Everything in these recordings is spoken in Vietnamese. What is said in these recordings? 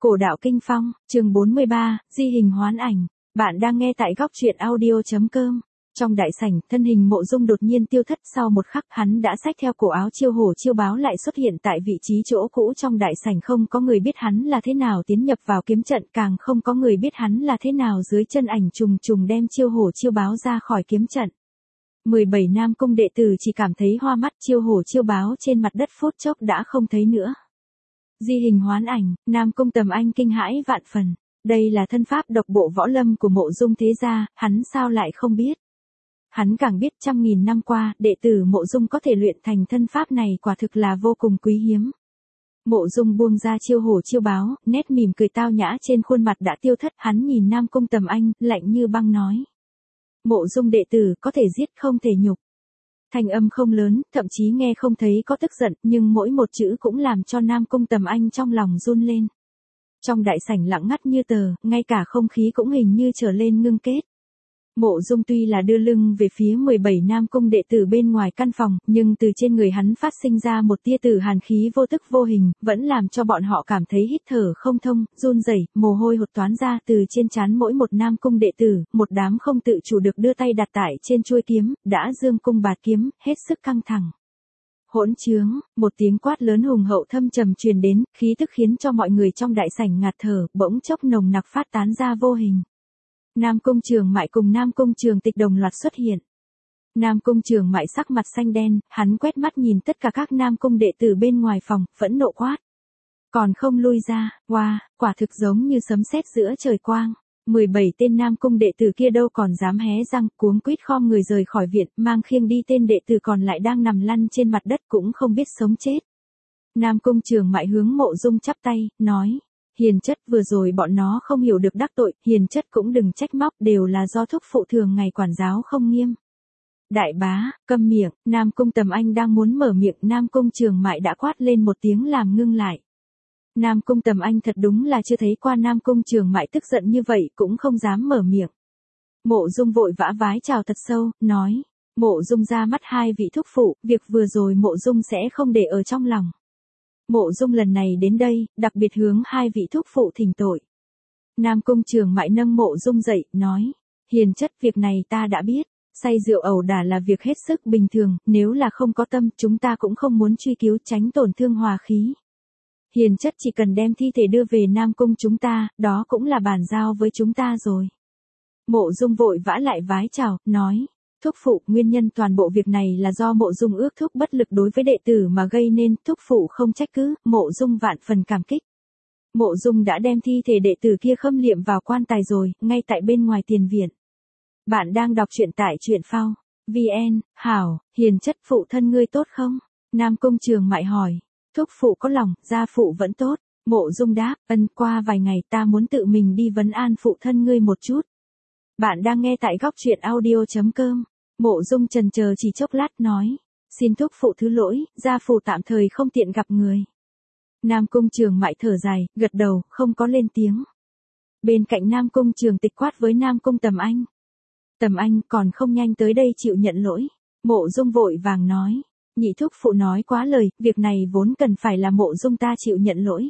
Cổ đạo kinh phong, chương 43, di hình hoán ảnh. Bạn đang nghe tại góc truyện audio.com. Trong đại sảnh, thân hình Mộ Dung đột nhiên tiêu thất, sau một khắc hắn đã xách theo cổ áo chiêu hổ chiêu báo lại xuất hiện tại vị trí chỗ cũ trong đại sảnh, không có người biết hắn là thế nào tiến nhập vào kiếm trận, càng không có người biết hắn là thế nào dưới chân ảnh trùng trùng đem chiêu hổ chiêu báo ra khỏi kiếm trận. 17 Nam Cung đệ tử chỉ cảm thấy hoa mắt, chiêu hổ chiêu báo trên mặt đất phút chốc đã không thấy nữa. Di hình hoán ảnh, Nam Cung Tầm Anh kinh hãi vạn phần. Đây là thân pháp độc bộ võ lâm của Mộ Dung thế gia, hắn sao lại không biết? Hắn càng biết 100.000 năm qua, đệ tử Mộ Dung có thể luyện thành thân pháp này quả thực là vô cùng quý hiếm. Mộ Dung buông ra chiêu hổ chiêu báo, nét mỉm cười tao nhã trên khuôn mặt đã tiêu thất, hắn nhìn Nam Cung Tầm Anh, lạnh như băng nói. Mộ Dung đệ tử có thể giết không thể nhục. Thanh âm không lớn, thậm chí nghe không thấy có tức giận, nhưng mỗi một chữ cũng làm cho Nam Cung Tầm Anh trong lòng run lên. Trong đại sảnh lặng ngắt như tờ, ngay cả không khí cũng hình như trở lên ngưng kết. Mộ Dung tuy là đưa lưng về phía 17 Nam Cung đệ tử bên ngoài căn phòng, nhưng từ trên người hắn phát sinh ra một tia tử hàn khí vô tức vô hình, vẫn làm cho bọn họ cảm thấy hít thở không thông, run rẩy, mồ hôi hột toán ra từ trên trán mỗi một Nam Cung đệ tử, một đám không tự chủ được đưa tay đặt tại trên chuôi kiếm, đã dương cung bạt kiếm, hết sức căng thẳng. Hỗn trướng, một tiếng quát lớn hùng hậu thâm trầm truyền đến, khí tức khiến cho mọi người trong đại sảnh ngạt thở, bỗng chốc nồng nặc phát tán ra vô hình. Nam Cung Trường Mại cùng Nam Cung Trường Tịch đồng loạt xuất hiện. Nam Cung Trường Mại sắc mặt xanh đen, hắn quét mắt nhìn tất cả các Nam Cung đệ tử bên ngoài phòng, phẫn nộ quát. Còn không lui ra, wow, quả thực giống như sấm sét giữa trời quang. 17 tên Nam Cung đệ tử kia đâu còn dám hé răng, cuống quýt khom người rời khỏi viện, mang khiêng đi tên đệ tử còn lại đang nằm lăn trên mặt đất cũng không biết sống chết. Nam Cung Trường Mại hướng Mộ Dung chắp tay, nói. Hiền chất, vừa rồi bọn nó không hiểu được đắc tội, hiền chất cũng đừng trách móc, đều là do thúc phụ thường ngày quản giáo không nghiêm. Đại bá, câm miệng, Nam Cung Tầm Anh đang muốn mở miệng, Nam Cung Trường Mại đã quát lên một tiếng làm ngưng lại. Nam Cung Tầm Anh thật đúng là chưa thấy qua Nam Cung Trường Mại tức giận như vậy, cũng không dám mở miệng. Mộ Dung vội vã vái chào thật sâu, nói. Mộ Dung ra mắt hai vị thúc phụ, việc vừa rồi Mộ Dung sẽ không để ở trong lòng. Mộ Dung lần này đến đây, đặc biệt hướng hai vị thúc phụ thỉnh tội. Nam Cung Trường Mại nâng Mộ Dung dậy, nói. Hiền chất, việc này ta đã biết. Say rượu ẩu đả là việc hết sức bình thường, nếu là không có tâm, chúng ta cũng không muốn truy cứu, tránh tổn thương hòa khí. Hiền chất chỉ cần đem thi thể đưa về Nam Cung chúng ta, đó cũng là bàn giao với chúng ta rồi. Mộ Dung vội vã lại vái chào, nói. Thúc phụ, nguyên nhân toàn bộ việc này là do Mộ Dung ước thúc bất lực đối với đệ tử mà gây nên, thúc phụ không trách cứ, Mộ Dung vạn phần cảm kích. Mộ Dung đã đem thi thể đệ tử kia khâm liệm vào quan tài rồi, ngay tại bên ngoài tiền viện. Bạn đang đọc truyện tại truyện phao. VN, hảo, hiền chất, phụ thân ngươi tốt không? Nam Cung Trường Mại hỏi. Thúc phụ có lòng, gia phụ vẫn tốt. Mộ Dung đáp, qua vài ngày ta muốn tự mình đi vấn an phụ thân ngươi một chút. Bạn đang nghe tại góc truyện audio.com. Mộ Dung chần chờ chỉ chốc lát nói. Xin thúc phụ thứ lỗi, gia phụ tạm thời không tiện gặp người. Nam Cung Trường Mại thở dài, gật đầu, không có lên tiếng. Bên cạnh Nam Cung Trường Tịch quát với Nam Cung Tầm Anh. Tầm Anh còn không nhanh tới đây chịu nhận lỗi. Mộ Dung vội vàng nói. Nhị thúc phụ nói quá lời, việc này vốn cần phải là Mộ Dung ta chịu nhận lỗi.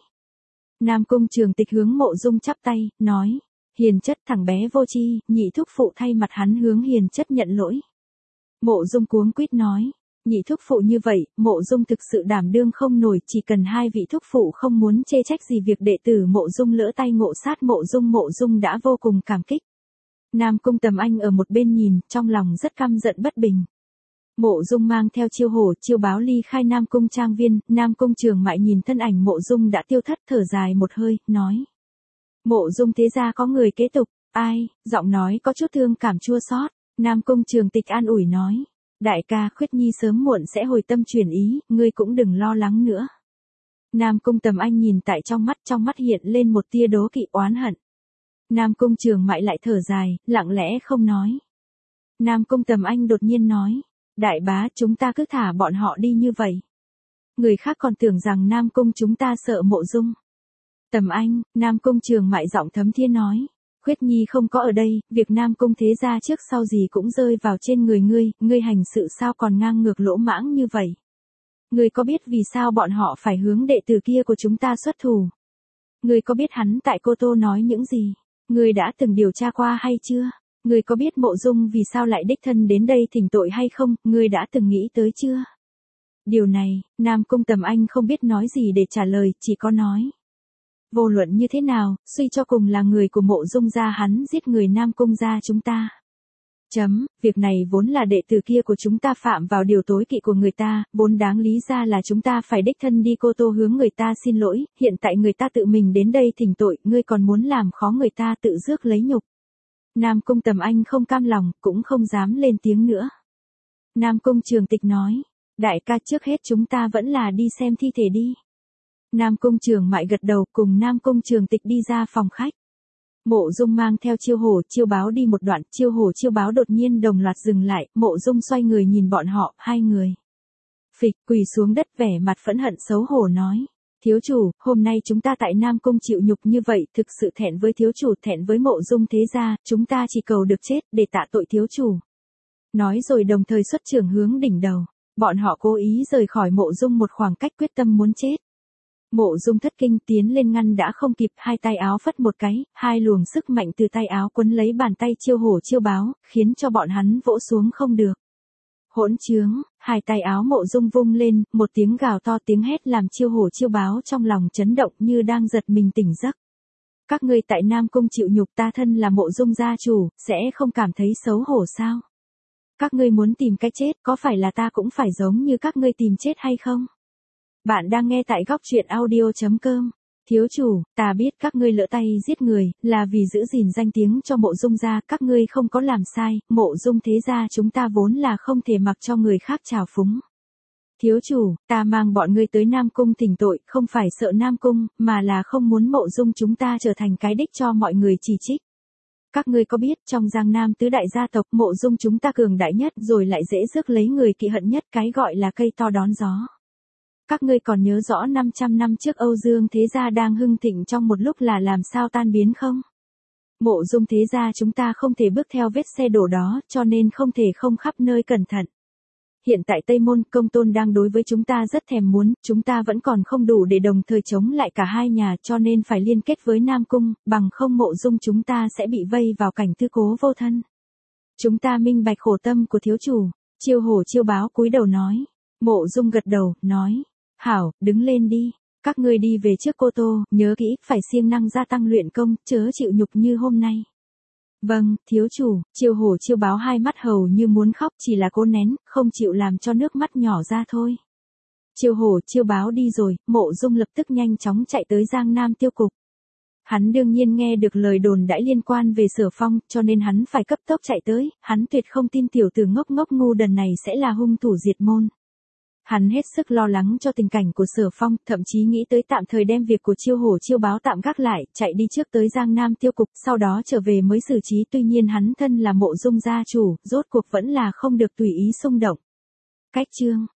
Nam Cung Trường Tịch hướng Mộ Dung chắp tay, nói. Hiền chất, thằng bé vô tri, nhị thúc phụ thay mặt hắn hướng hiền chất nhận lỗi. Mộ Dung cuống quýt nói. Nhị thúc phụ như vậy, Mộ Dung thực sự đảm đương không nổi, chỉ cần hai vị thúc phụ không muốn chê trách gì việc đệ tử Mộ Dung lỡ tay ngộ sát Mộ Dung đã vô cùng cảm kích. Nam Cung Tầm Anh ở một bên nhìn, trong lòng rất căm giận bất bình. Mộ Dung mang theo chiêu hổ chiêu báo ly khai Nam Cung trang viên, Nam Cung Trường Mại nhìn thân ảnh Mộ Dung đã tiêu thất, thở dài một hơi, nói. Mộ Dung thế gia có người kế tục, ai? Giọng nói có chút thương cảm chua xót. Nam Cung Trường Tịch an ủi nói. Đại ca, Khuyết Nhi sớm muộn sẽ hồi tâm chuyển ý, ngươi cũng đừng lo lắng nữa. Nam Cung Tầm Anh nhìn tại trong mắt hiện lên một tia đố kỵ oán hận. Nam Cung Trường Mại lại thở dài, lặng lẽ không nói. Nam Cung Tầm Anh đột nhiên nói. Đại bá, chúng ta cứ thả bọn họ đi như vậy. Người khác còn tưởng rằng Nam Cung chúng ta sợ Mộ Dung. Tầm Anh, Nam Cung Trường Mại giọng thấm thiên nói. Khuyết Nhi không có ở đây, việc Nam Cung thế gia trước sau gì cũng rơi vào trên người ngươi hành sự sao còn ngang ngược lỗ mãng như vậy. Ngươi có biết vì sao bọn họ phải hướng đệ tử kia của chúng ta xuất thủ? Ngươi có biết hắn tại Cô Tô nói những gì? Ngươi đã từng điều tra qua hay chưa? Ngươi có biết Mộ Dung vì sao lại đích thân đến đây thỉnh tội hay không? Ngươi đã từng nghĩ tới chưa? Điều này, Nam Cung Tầm Anh không biết nói gì để trả lời, chỉ có nói. Vô luận như thế nào, suy cho cùng là người của Mộ Dung gia, hắn giết người Nam Cung gia chúng ta. Việc này vốn là đệ tử kia của chúng ta phạm vào điều tối kỵ của người ta, vốn đáng lý ra là chúng ta phải đích thân đi Cô Tô hướng người ta xin lỗi, hiện tại người ta tự mình đến đây thỉnh tội, ngươi còn muốn làm khó người ta tự rước lấy nhục. Nam Cung Tầm Anh không cam lòng, cũng không dám lên tiếng nữa. Nam Cung Trường Tịch nói, đại ca, trước hết chúng ta vẫn là đi xem thi thể đi. Nam Cung Trường Mại gật đầu, cùng Nam Cung Trường Tịch đi ra phòng khách. Mộ Dung mang theo Chiêu Hổ, Chiêu Báo đi một đoạn, Chiêu Hổ, Chiêu Báo đột nhiên đồng loạt dừng lại, Mộ Dung xoay người nhìn bọn họ, hai người. Phịch, quỳ xuống đất vẻ mặt phẫn hận xấu hổ nói. Thiếu chủ, hôm nay chúng ta tại Nam Cung chịu nhục như vậy, thực sự thẹn với thiếu chủ, thẹn với Mộ Dung thế gia, chúng ta chỉ cầu được chết, để tạ tội thiếu chủ. Nói rồi đồng thời xuất trưởng hướng đỉnh đầu. Bọn họ cố ý rời khỏi Mộ Dung một khoảng cách, quyết tâm muốn chết. Mộ Dung thất kinh tiến lên ngăn đã không kịp, hai tay áo phất một cái, hai luồng sức mạnh từ tay áo quấn lấy bàn tay Chiêu Hổ, Chiêu Báo, khiến cho bọn hắn vỗ xuống không được. Hỗn trướng, hai tay áo Mộ Dung vung lên, một tiếng gào to, tiếng hét làm Chiêu Hổ, Chiêu Báo trong lòng chấn động như đang giật mình tỉnh giấc. Các ngươi tại Nam Cung chịu nhục, ta thân là Mộ Dung gia chủ, sẽ không cảm thấy xấu hổ sao? Các ngươi muốn tìm cái chết, có phải là ta cũng phải giống như các ngươi tìm chết hay không? Bạn đang nghe tại góc truyện audio.com. Thiếu chủ, ta biết các ngươi lỡ tay giết người, là vì giữ gìn danh tiếng cho Mộ Dung gia, các ngươi không có làm sai, Mộ Dung thế gia chúng ta vốn là không thể mặc cho người khác trào phúng. Thiếu chủ, ta mang bọn ngươi tới Nam Cung thỉnh tội, không phải sợ Nam Cung, mà là không muốn Mộ Dung chúng ta trở thành cái đích cho mọi người chỉ trích. Các ngươi có biết trong Giang Nam tứ đại gia tộc Mộ Dung chúng ta cường đại nhất rồi lại dễ rước lấy người kỵ hận nhất, cái gọi là cây to đón gió. Các ngươi còn nhớ rõ 500 năm trước Âu Dương thế gia đang hưng thịnh trong một lúc là làm sao tan biến không? Mộ Dung thế gia chúng ta không thể bước theo vết xe đổ đó, cho nên không thể không khắp nơi cẩn thận. Hiện tại Tây Môn Công Tôn đang đối với chúng ta rất thèm muốn, chúng ta vẫn còn không đủ để đồng thời chống lại cả hai nhà, cho nên phải liên kết với Nam Cung, bằng không Mộ Dung chúng ta sẽ bị vây vào cảnh tư cố vô thân. Chúng ta minh bạch khổ tâm của thiếu chủ. Chiêu Hổ, Chiêu Báo cúi đầu nói. Mộ Dung gật đầu, nói. Hảo, đứng lên đi. Các ngươi đi về trước Cô Tô, nhớ kỹ, phải siêng năng gia tăng luyện công, chớ chịu nhục như hôm nay. Vâng, thiếu chủ. Chiêu Hổ, Chiêu Báo hai mắt hầu như muốn khóc, chỉ là cố nén, không chịu làm cho nước mắt nhỏ ra thôi. Chiêu Hổ, Chiêu Báo đi rồi, Mộ Dung lập tức nhanh chóng chạy tới Giang Nam tiêu cục. Hắn đương nhiên nghe được lời đồn đãi liên quan về Sở Phong, cho nên hắn phải cấp tốc chạy tới, hắn tuyệt không tin tiểu tử ngốc ngốc ngu đần này sẽ là hung thủ diệt môn. Hắn hết sức lo lắng cho tình cảnh của Sở Phong, thậm chí nghĩ tới tạm thời đem việc của Chiêu Hổ, Chiêu Báo tạm gác lại, chạy đi trước tới Giang Nam tiêu cục, sau đó trở về mới xử trí, tuy nhiên hắn thân là Mộ Dung gia chủ, rốt cuộc vẫn là không được tùy ý xung động. Cách chương